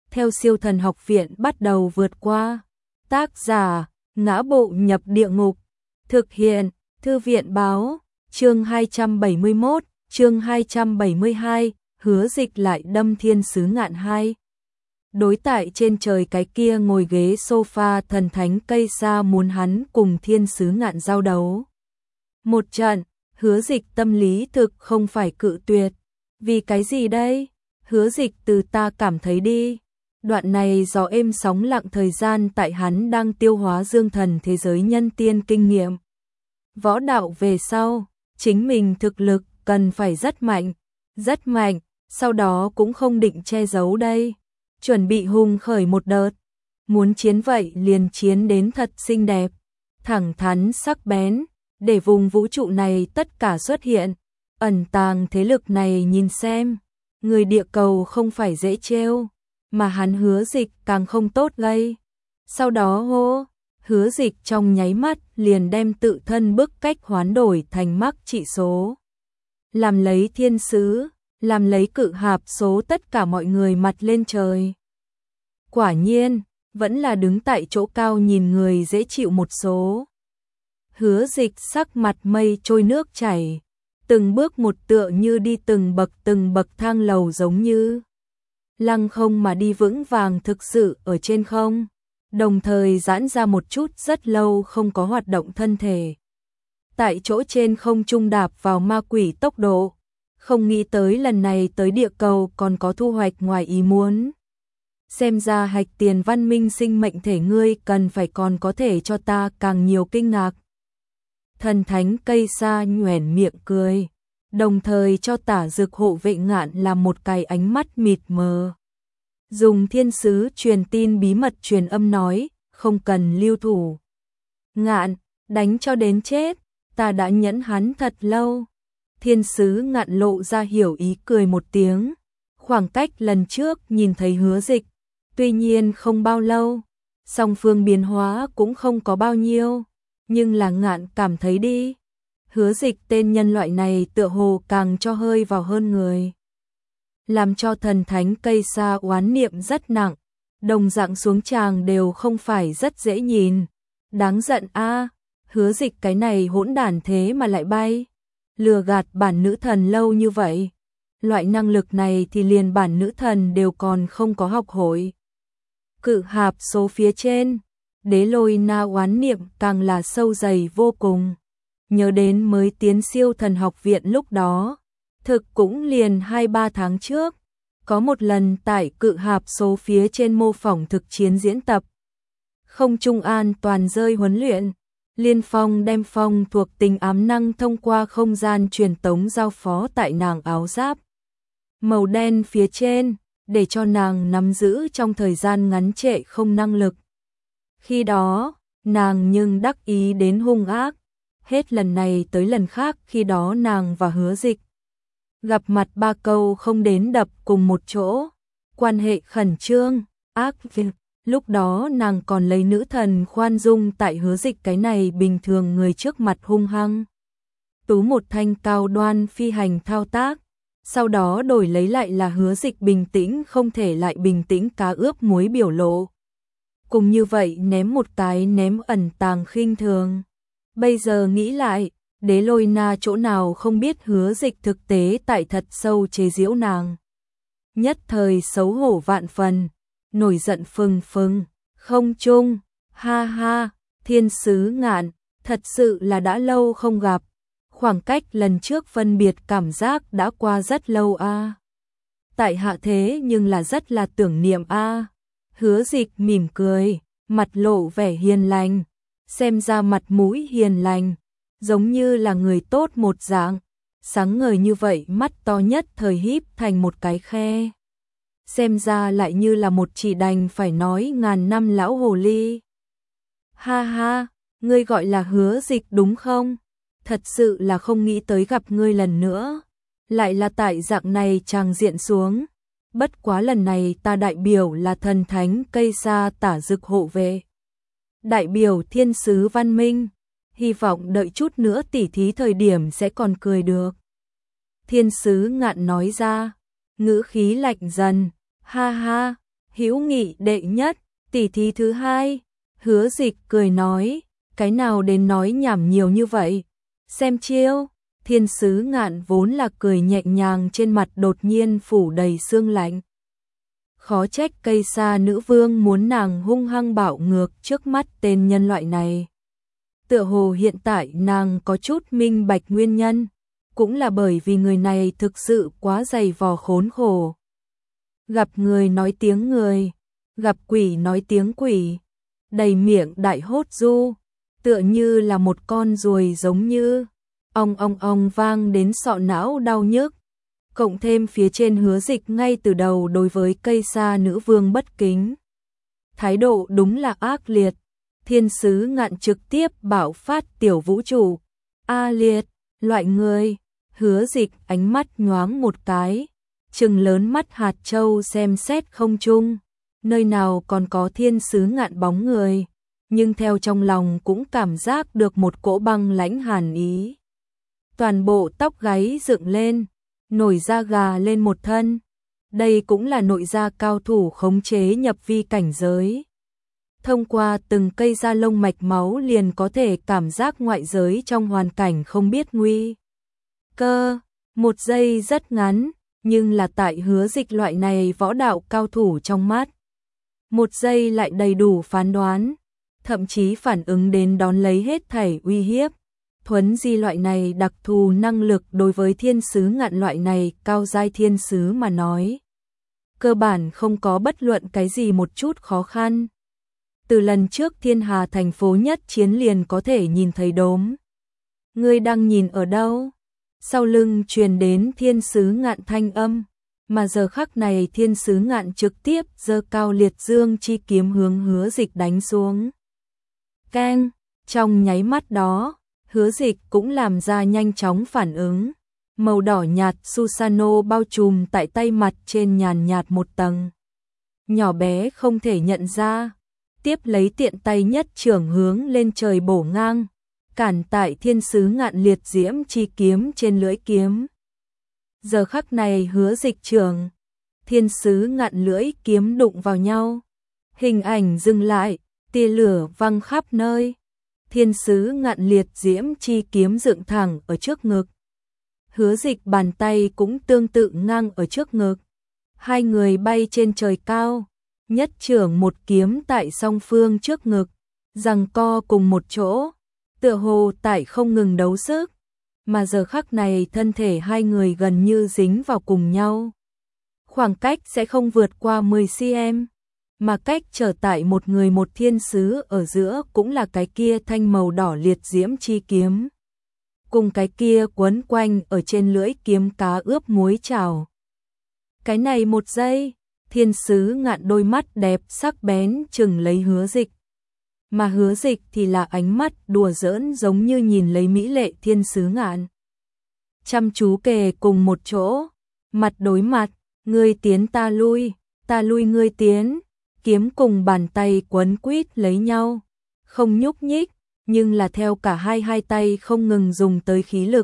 theo Siêu Thần Học Viện bắt đầu vượt qua. Tác giả: Ngã Bộ Nhập Địa Ngục. Thực hiện: Thư viện báo. Chương 271, chương 272, Hứa Dịch lại đâm Thiên Sứ Ngạn 2. Đối tại trên trời cái kia ngồi ghế sofa thần thánh cây sa muốn hắn cùng Thiên Sứ Ngạn giao đấu một trận. Hứa Dịch tâm lý thực không phải cự tuyệt. Vì cái gì đây? Hứa Dịch từ ta cảm thấy đi. Đoạn này gió êm sóng lặng thời gian tại hắn đang tiêu hóa dương thần thế giới nhân tiên kinh nghiệm võ đạo về sau, chính mình thực lực cần phải rất mạnh, sau đó cũng không định che giấu đây. Chuẩn bị hùng khởi một đợt, muốn chiến vậy liền chiến đến thật xinh đẹp, thẳng thắn sắc bén, để vùng vũ trụ này tất cả xuất hiện, ẩn tàng thế lực này nhìn xem. Người địa cầu không phải dễ trêu, mà hắn Hứa Dịch càng không tốt gây. Sau đó hô, Hứa Dịch trong nháy mắt liền đem tự thân bức cách hoán đổi thành mắc trị số. Làm lấy thiên sứ, làm lấy cự hạp số tất cả mọi người mặt lên trời. Quả nhiên, vẫn là đứng tại chỗ cao nhìn người dễ chịu một số. Hứa Dịch sắc mặt mây trôi nước chảy, từng bước một tựa như đi từng bậc thang lầu giống như lăng không mà đi vững vàng thực sự ở trên không, đồng thời giãn ra một chút rất lâu không có hoạt động thân thể. Tại chỗ trên không trung đạp vào ma quỷ tốc độ, không nghĩ tới lần này tới địa cầu còn có thu hoạch ngoài ý muốn. Xem ra hạch tiền văn minh sinh mệnh thể ngươi cần phải còn có thể cho ta càng nhiều kinh ngạc. Thần thánh cây sa nhoẻn miệng cười, đồng thời cho Tả Dược hộ vệ Ngạn làm một cái ánh mắt mịt mờ. Dùng thiên sứ truyền tin bí mật truyền âm nói, không cần lưu thủ. Ngạn, đánh cho đến chết, ta đã nhẫn hắn thật lâu. Thiên sứ Ngạn lộ ra hiểu ý cười một tiếng. Khoảng cách lần trước nhìn thấy Hứa Dịch, tuy nhiên không bao lâu, song phương biến hóa cũng không có bao nhiêu, nhưng là Ngạn cảm thấy đi. Hứa Dịch tên nhân loại này tựa hồ càng cho hơi vào hơn người, làm cho thần thánh cây sa oán niệm rất nặng, đồng dạng xuống tràng đều không phải rất dễ nhìn. Đáng giận a, Hứa Dịch cái này hỗn đản thế mà lại bay, lừa gạt bản nữ thần lâu như vậy. Loại năng lực này thì liền bản nữ thần đều còn không có học hội. Cự hạp số phía trên, Đế Lôi Na oán niệm càng là sâu dày vô cùng. Nhớ đến mới tiến Siêu Thần Học Viện lúc đó, thực cũng liền 2-3 tháng trước, có một lần tại cự hạp số phía trên mô phỏng thực chiến diễn tập. Không trung an toàn rơi huấn luyện, Liên Phong đem phong thuộc tính ám năng thông qua không gian truyền tống giao phó tại nàng áo giáp màu đen phía trên, để cho nàng nắm giữ trong thời gian ngắn trệ không năng lực. Khi đó, nàng nhưng đắc ý đến hung ác, hết lần này tới lần khác khi đó nàng và Hứa Dịch gặp mặt 3 câu không đến đập cùng một chỗ, quan hệ khẩn trương, ác việc. Lúc đó nàng còn lấy nữ thần khoan dung tại Hứa Dịch cái này bình thường người trước mặt hung hăng tú một thanh cao đoan phi hành thao tác, sau đó đổi lấy lại là Hứa Dịch bình tĩnh không thể lại bình tĩnh cá ướp muối biểu lộ. Cùng như vậy ném một cái ném ẩn tàng khinh thường. Bây giờ nghĩ lại, Đế Lôi Na chỗ nào không biết Hứa Dịch thực tế tại thật sâu chế giễu nàng. Nhất thời xấu hổ vạn phần, nổi giận phừng phừng, không chung, ha ha, Thiên Sứ Ngạn, thật sự là đã lâu không gặp. Khoảng cách lần trước phân biệt cảm giác đã qua rất lâu a. Tại hạ thế nhưng là rất là tưởng niệm a. Hứa Dịch mỉm cười, mặt lộ vẻ hiền lành, xem ra mặt mũi hiền lành, giống như là người tốt một dạng, sáng ngời như vậy mắt to nhất thời híp thành một cái khe. Xem ra lại như là một chỉ đành phải nói ngàn năm lão hồ ly. Ha ha, ngươi gọi là Hứa Dịch đúng không? Thật sự là không nghĩ tới gặp ngươi lần nữa. Lại là tại dạng này tràng diện xuống. Bất quá lần này ta đại biểu là thần thánh cây sa Tả Dược hộ vệ, đại biểu thiên sứ văn minh, hy vọng đợi chút nữa tỉ thí thời điểm sẽ còn cười được. Thiên sứ Ngạn nói ra, ngữ khí lạnh dần, ha ha, hữu nghị đệ nhất, tỉ thí thứ hai. Hứa Dịch cười nói, cái nào đến nói nhảm nhiều như vậy, xem chiêu. Thiên Sứ Ngạn vốn là cười nhẹ nhàng, trên mặt đột nhiên phủ đầy sương lạnh. Khó trách Cây Sa nữ vương muốn nàng hung hăng bạo ngược trước mắt tên nhân loại này. Tựa hồ hiện tại nàng có chút minh bạch nguyên nhân, cũng là bởi vì người này thực sự quá dày vò khốn khổ. Gặp người nói tiếng người, gặp quỷ nói tiếng quỷ, đầy miệng đại hốt du, tựa như là một con ruồi, giống như ong vang đến sọ não đau nhức. Cộng thêm phía trên Hứa Dịch ngay từ đầu đối với Cây Sa nữ vương bất kính, thái độ đúng là ác liệt. Thiên Sứ Ngạn trực tiếp bảo phát tiểu vũ trụ. A liệt, loại người. Hứa Dịch ánh mắt nhoáng một cái, trừng lớn mắt hạt châu xem xét không trung, nơi nào còn có Thiên Sứ Ngạn bóng người, nhưng theo trong lòng cũng cảm giác được một cỗ băng lãnh hàn ý. Toàn bộ tóc gáy dựng lên, nổi da gà lên một thân. Đây cũng là nội gia cao thủ khống chế nhập vi cảnh giới. Thông qua từng cây da lông mạch máu liền có thể cảm giác ngoại giới trong hoàn cảnh không biết nguy cơ. Một giây rất ngắn, nhưng là tại Hứa Dịch loại này võ đạo cao thủ trong mắt, một giây lại đầy đủ phán đoán, thậm chí phản ứng đến đón lấy hết thảy uy hiếp. Thuấn di loại này đặc thù năng lực đối với Thiên Sứ Ngạn loại này cao giai thiên sứ mà nói, cơ bản không có bất luận cái gì một chút khó khăn. Từ lần trước Thiên Hà thành phố nhất chiến liền có thể nhìn thấy đốm. Ngươi đang nhìn ở đâu? Sau lưng truyền đến Thiên Sứ Ngạn thanh âm, mà giờ khắc này Thiên Sứ Ngạn trực tiếp giơ cao liệt dương chi kiếm hướng Hứa Dịch đánh xuống. Keng, trong nháy mắt đó, Hứa Dịch cũng làm ra nhanh chóng phản ứng. Màu đỏ nhạt Susano bao trùm tại tay mặt trên nhàn nhạt một tầng. Nhỏ bé không thể nhận ra. Tiếp lấy tiện tay nhất trưởng hướng lên trời bổ ngang, cản tại Thiên Sứ Ngạn liệt diễm chi kiếm trên lưỡi kiếm. Giờ khắc này Hứa Dịch trưởng, Thiên Sứ Ngạn lưỡi kiếm đụng vào nhau. Hình ảnh dừng lại, tia lửa văng khắp nơi. Thiên Sứ Ngạn liệt diễm chi kiếm dựng thẳng ở trước ngực. Hứa Dịch bàn tay cũng tương tự ngang ở trước ngực. Hai người bay trên trời cao, nhất trưởng một kiếm tại song phương trước ngực, giằng co cùng một chỗ, tựa hồ tại không ngừng đấu sức, mà giờ khắc này thân thể hai người gần như dính vào cùng nhau. Khoảng cách sẽ không vượt qua 10 cm, mà cách trở tại một người một thiên sứ ở giữa cũng là cái kia thanh màu đỏ liệt diễm chi kiếm, cùng cái kia quấn quanh ở trên lưỡi kiếm cá ướp muối chảo. Cái này một giây, Thiên Sứ Ngạn đôi mắt đẹp sắc bén chừng lấy Hứa Dịch, mà Hứa Dịch thì là ánh mắt đùa giỡn giống như nhìn lấy mỹ lệ Thiên Sứ Ngạn. Chăm chú kề cùng một chỗ, mặt đối mặt, ngươi tiến ta lui ngươi tiến, kiếm cùng bàn tay quấn quýt lấy nhau, không nhúc nhích, nhưng là theo cả hai tay không ngừng dùng tới khí lực.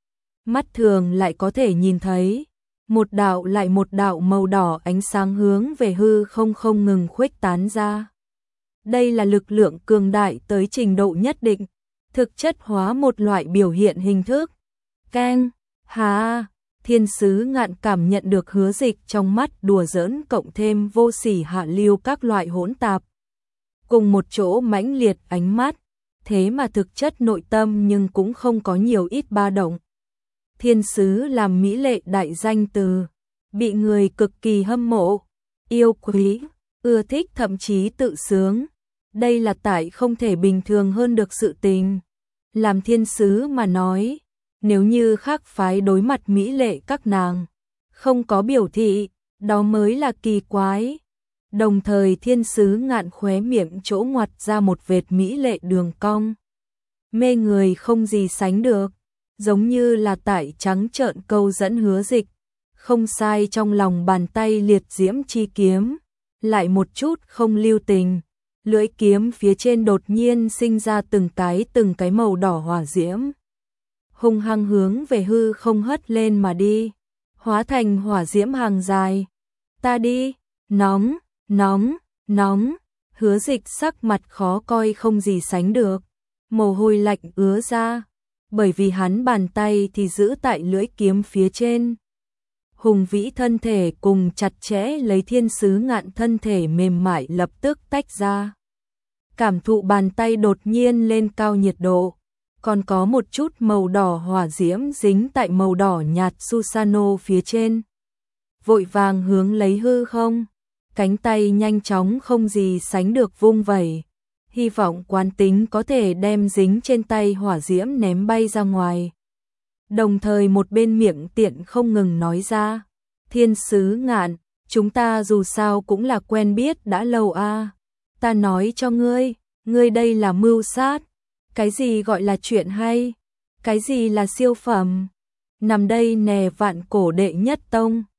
Mắt thường lại có thể nhìn thấy một đạo lại một đạo màu đỏ ánh sáng hướng về hư không ngừng khuếch tán ra. Đây là lực lượng cường đại tới trình độ nhất định, thực chất hóa một loại biểu hiện hình thức. Keng, hà, Thiên Sứ Ngạn cảm nhận được Hứa Dịch trong mắt đùa giỡn cộng thêm vô sỉ hạ lưu các loại hỗn tạp, cùng một chỗ mãnh liệt ánh mắt, thế mà thực chất nội tâm nhưng cũng không có nhiều ít ba động. Thiên sứ làm mỹ lệ đại danh từ, bị người cực kỳ hâm mộ, yêu quý, ưa thích thậm chí tự sướng. Đây là tại không thể bình thường hơn được sự tình. Làm thiên sứ mà nói, nếu như khác phái đối mặt mỹ lệ các nàng, không có biểu thị, đó mới là kỳ quái. Đồng thời Thiên Sứ Ngạn khóe miệng chỗ ngoặt ra một vệt mỹ lệ đường cong, mê người không gì sánh được, giống như là tại trắng trợn câu dẫn Hứa Dịch. Không sai, trong lòng bàn tay liệt diễm chi kiếm, lại một chút không lưu tình, lưỡi kiếm phía trên đột nhiên sinh ra từng cái màu đỏ hỏa diễm, hung hăng hướng về hư không hất lên mà đi, hóa thành hỏa diễm hàng dài. Ta đi, nóng, Nóng, Hứa Dịch sắc mặt khó coi không gì sánh được, mồ hôi lạnh ứa ra, bởi vì hắn bàn tay thì giữ tại lưỡi kiếm phía trên. Hùng vĩ thân thể cùng chặt chẽ lấy Thiên Sứ Ngạn thân thể mềm mại lập tức tách ra. Cảm thụ bàn tay đột nhiên lên cao nhiệt độ, còn có một chút màu đỏ hỏa diễm dính tại màu đỏ nhạt Susano phía trên. Vội vàng hướng lấy hư không, cánh tay nhanh chóng không gì sánh được vung vẩy, hy vọng quán tính có thể đem dính trên tay hỏa diễm ném bay ra ngoài. Đồng thời một bên miệng tiện không ngừng nói ra, Thiên Sứ Ngạn, chúng ta dù sao cũng là quen biết đã lâu a. Ta nói cho ngươi đây là mưu sát. Cái gì gọi là chuyện hay? Cái gì là siêu phẩm? Nằm đây nè vạn cổ đệ nhất tông.